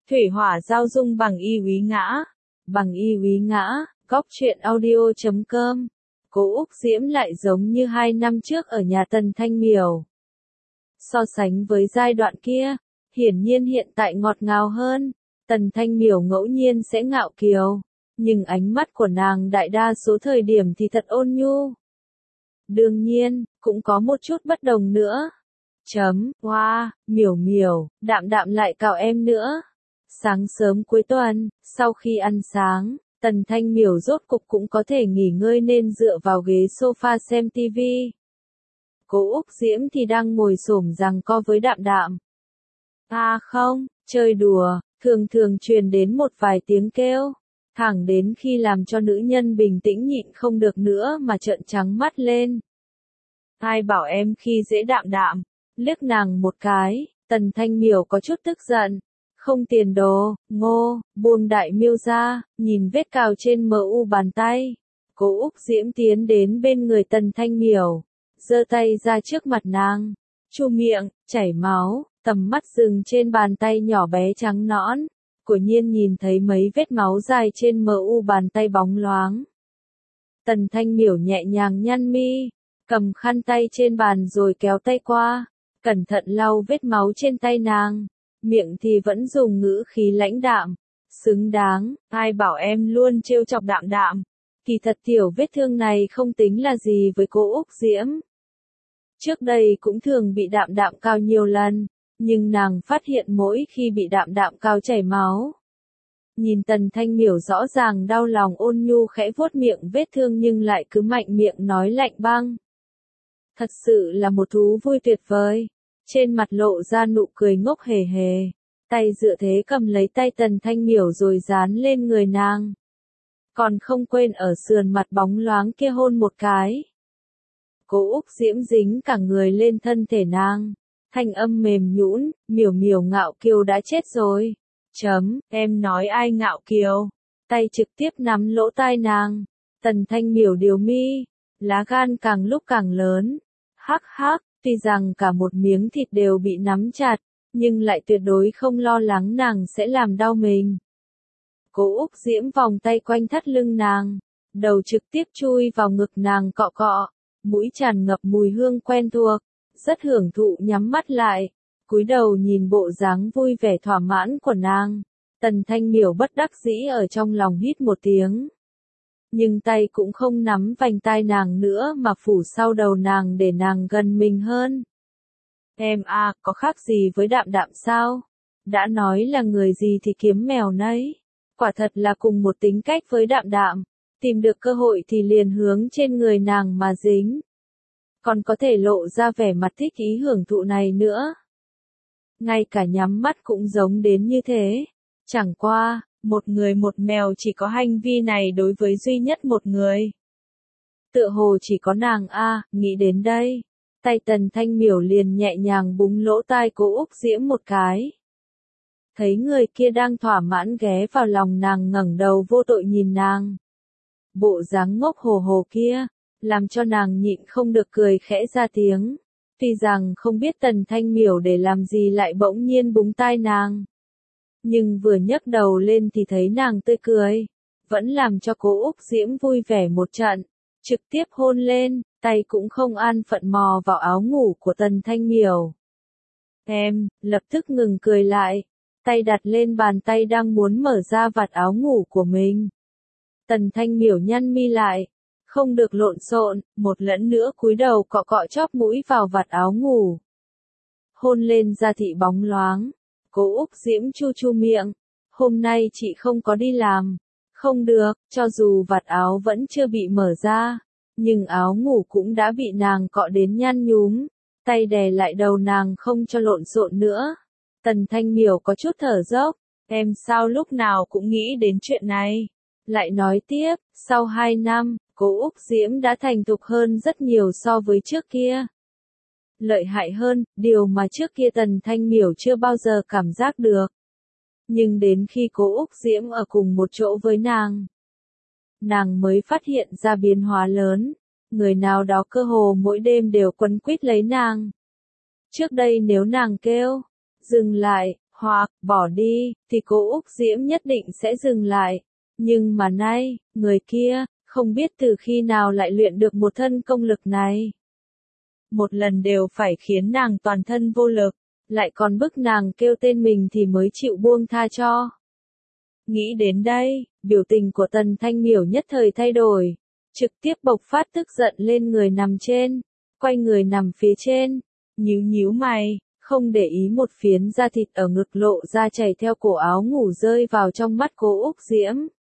Thủy hỏa giao dung bằng y úy ngã. Bằng y úy ngã, góc truyện audio.com. Cố Úc Diễm lại giống như 2 năm trước ở nhà Tần Thanh Miểu. So sánh với giai đoạn kia, hiển nhiên hiện tại ngọt ngào hơn. Tần Thanh Miểu ngẫu nhiên sẽ ngạo kiều, nhưng ánh mắt của nàng đại đa số thời điểm thì thật ôn nhu. Đương nhiên, cũng có một chút bất đồng nữa. Hoa, Miểu Miểu, đạm đạm lại cào em nữa. Sáng sớm cuối tuần, sau khi ăn sáng, Tần Thanh Miểu rốt cục cũng có thể nghỉ ngơi nên dựa vào ghế sofa xem tivi. Cố Úc Diễm thì đang ngồi xổm giằng co với đạm đạm. À không, chơi đùa, thường thường truyền đến một vài tiếng kêu, thẳng đến khi làm cho nữ nhân bình tĩnh nhịn không được nữa mà trợn trắng mắt lên. Ai bảo em khi dễ đạm đạm, liếc nàng một cái, Tần Thanh Miểu có chút tức giận. Không tiền đồ, ngô, buông đại miêu ra, nhìn vết cào trên mu bàn tay. Cố Úc Diễm tiến đến bên người Tần Thanh Miểu, giơ tay ra trước mặt nàng, chu miệng, chảy máu, tầm mắt dừng trên bàn tay nhỏ bé trắng nõn, quả nhiên nhìn thấy mấy vết máu dài trên mu bàn tay bóng loáng. Tần Thanh Miểu nhẹ nhàng nhăn mi, cầm khăn tay trên bàn rồi kéo tay qua, cẩn thận lau vết máu trên tay nàng. Miệng thì vẫn dùng ngữ khí lãnh đạm. Xứng đáng, ai bảo em luôn trêu chọc đạm đạm. Kỳ thật tiểu vết thương này không tính là gì với cô Úc Diễm. Trước đây cũng thường bị đạm đạm cào nhiều lần, nhưng nàng phát hiện mỗi khi bị đạm đạm cào chảy máu. Nhìn Tần Thanh Miểu rõ ràng đau lòng ôn nhu khẽ vuốt miệng vết thương nhưng lại cứ mạnh miệng nói lạnh băng. Thật sự là một thú vui tuyệt vời. Trên mặt lộ ra nụ cười ngốc hề hề, tay dựa thế cầm lấy tay Tần Thanh Miểu rồi dán lên người nàng. Còn không quên ở sườn mặt bóng loáng kia hôn một cái. Cố Úc Diễm dính cả người lên thân thể nàng, thanh âm mềm nhũn, Miểu Miểu ngạo kiều đã chết rồi. Em nói ai ngạo kiều? Tay trực tiếp nắm lỗ tai nàng. Tần Thanh Miểu điều mi, lá gan càng lúc càng lớn. Hắc hắc. Tuy rằng cả một miếng thịt đều bị nắm chặt, nhưng lại tuyệt đối không lo lắng nàng sẽ làm đau mình. Cố Úc Diễm vòng tay quanh thắt lưng nàng, đầu trực tiếp chui vào ngực nàng cọ cọ, mũi tràn ngập mùi hương quen thuộc, rất hưởng thụ nhắm mắt lại, cúi đầu nhìn bộ dáng vui vẻ thỏa mãn của nàng. Tần Thanh Miểu bất đắc dĩ ở trong lòng hít một tiếng. Nhưng tay cũng không nắm vành tai nàng nữa mà phủ sau đầu nàng để nàng gần mình hơn. Em à, có khác gì với đạm đạm sao? Đã nói là người gì thì kiếm mèo nấy. Quả thật là cùng một tính cách với đạm đạm. Tìm được cơ hội thì liền hướng trên người nàng mà dính. Còn có thể lộ ra vẻ mặt thích ý hưởng thụ này nữa. Ngay cả nhắm mắt cũng giống đến như thế. Chẳng qua, một người một mèo chỉ có hành vi này đối với duy nhất một người. Tựa hồ chỉ có nàng nghĩ đến đây. Tay Tần Thanh Miểu liền nhẹ nhàng búng lỗ tai Cố Úc Diễm một cái. Thấy người kia đang thỏa mãn ghé vào lòng nàng ngẩng đầu vô tội nhìn nàng. Bộ dáng ngốc hồ hồ kia, làm cho nàng nhịn không được cười khẽ ra tiếng. Tuy rằng không biết Tần Thanh Miểu để làm gì lại bỗng nhiên búng tai nàng. Nhưng vừa nhấc đầu lên thì thấy nàng tươi cười, vẫn làm cho Cố Úc Diễm vui vẻ một trận, trực tiếp hôn lên, tay cũng không an phận mò vào áo ngủ của Tần Thanh Miểu. Em, lập tức ngừng cười lại, tay đặt lên bàn tay đang muốn mở ra vạt áo ngủ của mình. Tần Thanh Miểu nhăn mi lại, không được lộn xộn, một lần nữa cúi đầu cọ cọ chóp mũi vào vạt áo ngủ. Hôn lên da thịt bóng loáng. Cố Úc Diễm chu chu miệng, hôm nay chị không có đi làm. Không được, cho dù vạt áo vẫn chưa bị mở ra, nhưng áo ngủ cũng đã bị nàng cọ đến nhăn nhúm, tay đè lại đầu nàng không cho lộn xộn nữa. Tần Thanh Miểu có chút thở dốc, em sao lúc nào cũng nghĩ đến chuyện này. Lại nói tiếp, sau 2 năm, Cố Úc Diễm đã thành thục hơn rất nhiều so với trước kia. Lợi hại hơn, điều mà trước kia Tần Thanh Miểu chưa bao giờ cảm giác được. Nhưng đến khi Cố Úc Diễm ở cùng một chỗ với nàng mới phát hiện ra biến hóa lớn. Người nào đó cơ hồ mỗi đêm đều quấn quýt lấy nàng. Trước đây nếu nàng kêu, dừng lại, hoặc bỏ đi, thì cô Úc Diễm nhất định sẽ dừng lại. Nhưng mà nay, người kia, không biết từ khi nào lại luyện được một thân công lực này. Một lần đều phải khiến nàng toàn thân vô lực, lại còn bức nàng kêu tên mình thì mới chịu buông tha cho. Nghĩ đến đây, biểu tình của Tần Thanh Miểu nhất thời thay đổi, trực tiếp bộc phát tức giận lên người nằm trên, quay người nằm phía trên, nhíu nhíu mày, không để ý một phiến da thịt ở ngực lộ ra chảy theo cổ áo ngủ rơi vào trong mắt cô Úc Diễm.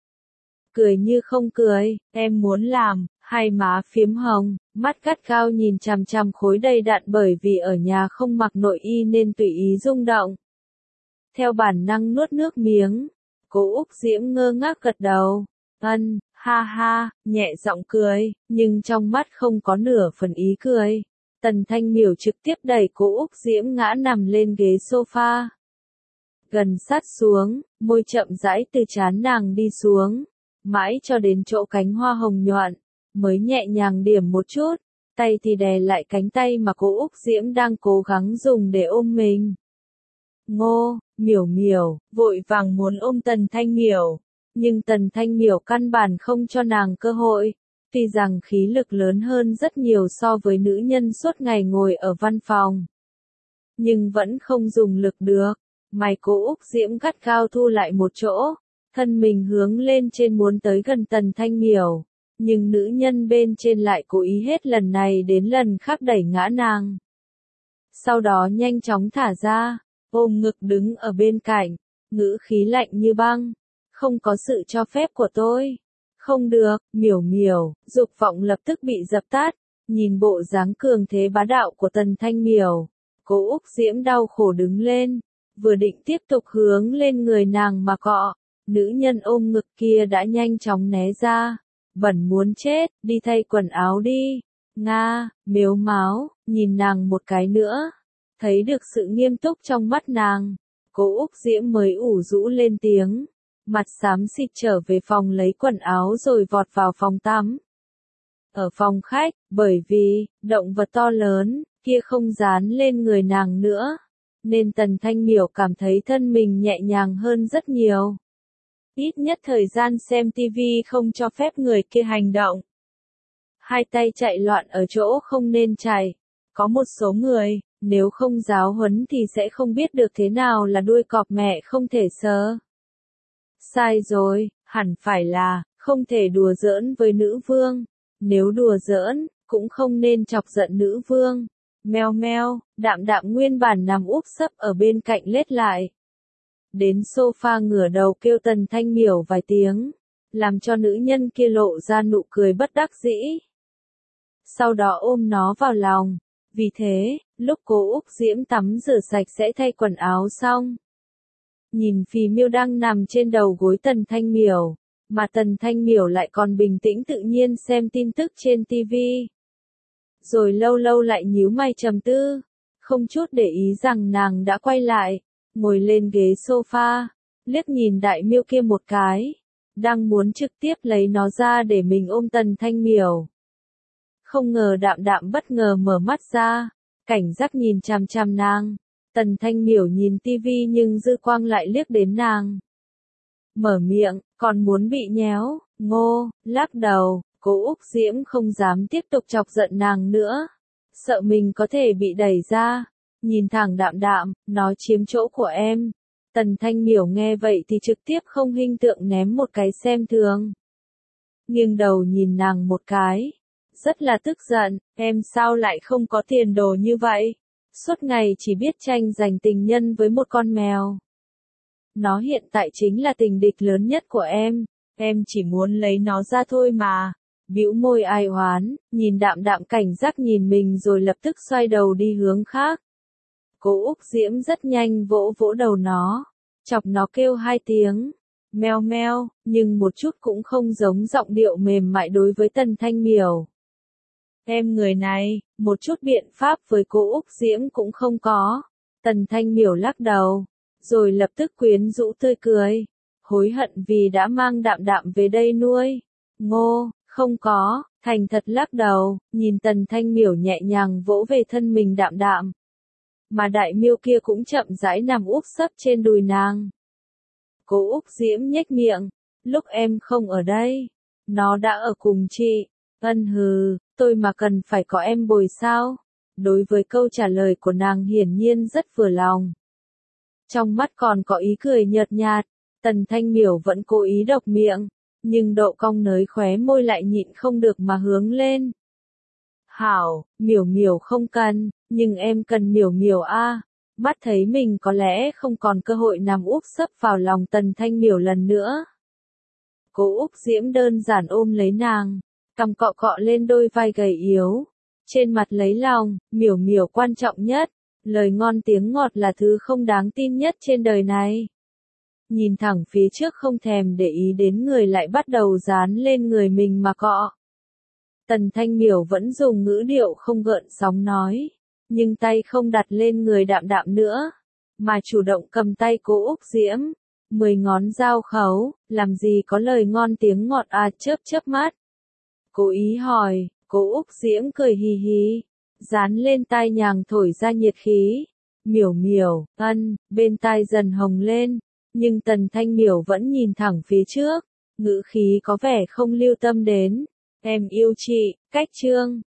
Cười như không cười, em muốn làm, hai má phiếm hồng, mắt gắt gao nhìn chằm chằm khối đầy đặn bởi vì ở nhà không mặc nội y nên tùy ý rung động. Theo bản năng nuốt nước miếng, cô Úc Diễm ngơ ngác gật đầu, ha ha, nhẹ giọng cười, nhưng trong mắt không có nửa phần ý cười. Tần Thanh Miểu trực tiếp đẩy cô Úc Diễm ngã nằm lên ghế sofa. Gần sát xuống, môi chậm rãi từ trán nàng đi xuống, mãi cho đến chỗ cánh hoa hồng nhọn, mới nhẹ nhàng điểm một chút, tay thì đè lại cánh tay mà cô Úc Diễm đang cố gắng dùng để ôm mình. Ngô, Miểu Miểu, vội vàng muốn ôm Tần Thanh Miểu, nhưng Tần Thanh Miểu căn bản không cho nàng cơ hội. Tuy rằng khí lực lớn hơn rất nhiều so với nữ nhân suốt ngày ngồi ở văn phòng, nhưng vẫn không dùng lực được. Mày cô Úc Diễm gắt gao thu lại một chỗ, thân mình hướng lên trên muốn tới gần Tần Thanh Miểu, nhưng nữ nhân bên trên lại cố ý hết lần này đến lần khác đẩy ngã nàng. Sau đó nhanh chóng thả ra, ôm ngực đứng ở bên cạnh, ngữ khí lạnh như băng, không có sự cho phép của tôi. Không được, Miểu Miểu, dục vọng lập tức bị dập tắt, nhìn bộ dáng cường thế bá đạo của Tần Thanh Miểu, cô Úc Diễm đau khổ đứng lên, vừa định tiếp tục hướng lên người nàng mà cọ, nữ nhân ôm ngực kia đã nhanh chóng né ra, bẩn muốn chết, đi thay quần áo đi. Nga, mếu máo, nhìn nàng một cái nữa, thấy được sự nghiêm túc trong mắt nàng, cô Úc Diễm mới ủ rũ lên tiếng. Mặt xám xịt trở về phòng lấy quần áo rồi vọt vào phòng tắm. Ở phòng khách, bởi vì, động vật to lớn, kia không dán lên người nàng nữa, nên Tần Thanh Miểu cảm thấy thân mình nhẹ nhàng hơn rất nhiều. Ít nhất thời gian xem tivi không cho phép người kia hành động. Hai tay chạy loạn ở chỗ không nên chạy. Có một số người, nếu không giáo huấn thì sẽ không biết được thế nào là đuôi cọp mẹ không thể sờ. Sai rồi, hẳn phải là, không thể đùa giỡn với nữ vương. Nếu đùa giỡn, cũng không nên chọc giận nữ vương. Meo meo, đạm đạm nguyên bản nằm úp sấp ở bên cạnh lết lại. Đến sofa ngửa đầu kêu Tần Thanh Miểu vài tiếng, làm cho nữ nhân kia lộ ra nụ cười bất đắc dĩ. Sau đó ôm nó vào lòng. Vì thế, lúc cô Úc Diễm tắm rửa sạch sẽ thay quần áo xong. Nhìn Phì Miêu đang nằm trên đầu gối Tần Thanh Miểu, mà Tần Thanh Miểu lại còn bình tĩnh tự nhiên xem tin tức trên TV. Rồi lâu lâu lại nhíu mày trầm tư, không chút để ý rằng nàng đã quay lại, ngồi lên ghế sofa, liếc nhìn đại miêu kia một cái, đang muốn trực tiếp lấy nó ra để mình ôm Tần Thanh Miểu. Không ngờ đạm đạm bất ngờ mở mắt ra, cảnh giác nhìn chằm chằm nàng. Tần Thanh Miểu nhìn tivi nhưng dư quang lại liếc đến nàng. Mở miệng, còn muốn bị nhéo, Ngô, lắc đầu, cô Úc Diễm không dám tiếp tục chọc giận nàng nữa. Sợ mình có thể bị đẩy ra. Nhìn thẳng đạm đạm, nó chiếm chỗ của em. Tần Thanh Miểu nghe vậy thì trực tiếp không hinh tượng ném một cái xem thường. Nghiêng đầu nhìn nàng một cái. Rất là tức giận, em sao lại không có tiền đồ như vậy? Suốt ngày chỉ biết tranh giành tình nhân với một con mèo. Nó hiện tại chính là tình địch lớn nhất của em chỉ muốn lấy nó ra thôi mà. Bĩu môi ai oán, nhìn đạm đạm cảnh giác nhìn mình rồi lập tức xoay đầu đi hướng khác. Cô Úc Diễm rất nhanh vỗ vỗ đầu nó, chọc nó kêu hai tiếng, meo meo, nhưng một chút cũng không giống giọng điệu mềm mại đối với Tần Thanh Miểu. Em người này, một chút biện pháp với cô Úc Diễm cũng không có. Tần Thanh Miểu lắc đầu, rồi lập tức quyến rũ tươi cười, hối hận vì đã mang đạm đạm về đây nuôi. Ngô, không có, thành thật lắc đầu, nhìn Tần Thanh Miểu nhẹ nhàng vỗ về thân mình đạm đạm. mà đại miêu kia cũng chậm rãi nằm úp sấp trên đùi nàng. Cố Úc Diễm nhếch miệng, lúc em không ở đây, nó đã ở cùng chị. Ân hừ, tôi mà cần phải có em bồi sao? Đối với câu trả lời của nàng hiển nhiên rất vừa lòng. Trong mắt còn có ý cười nhợt nhạt, Tần Thanh Miểu vẫn cố ý độc miệng, nhưng độ cong nới khóe môi lại nhịn không được mà hướng lên. Hảo, Miểu Miểu không cần, nhưng em cần Miểu Miểu a. Mắt thấy mình có lẽ không còn cơ hội nằm úp sấp vào lòng Tần Thanh Miểu lần nữa. Cố Úc Diễm đơn giản ôm lấy nàng, cằm cọ cọ lên đôi vai gầy yếu. Trên mặt lấy lòng, Miểu Miểu quan trọng nhất, lời ngon tiếng ngọt là thứ không đáng tin nhất trên đời này. Nhìn thẳng phía trước không thèm để ý đến người lại bắt đầu dán lên người mình mà cọ. Tần Thanh Miểu vẫn dùng ngữ điệu không gợn sóng nói, nhưng tay không đặt lên người đạm đạm nữa, mà chủ động cầm tay Cố Úc Diễm, 10 ngón giao khấu, làm gì có lời ngon tiếng ngọt à, chớp chớp mắt. Cố ý hỏi, Cố Úc Diễm cười hì hì, dán lên tai nhàng thổi ra nhiệt khí. Miểu Miểu, bên tai dần hồng lên, nhưng Tần Thanh Miểu vẫn nhìn thẳng phía trước, ngữ khí có vẻ không lưu tâm đến. Em yêu chị, cách chương.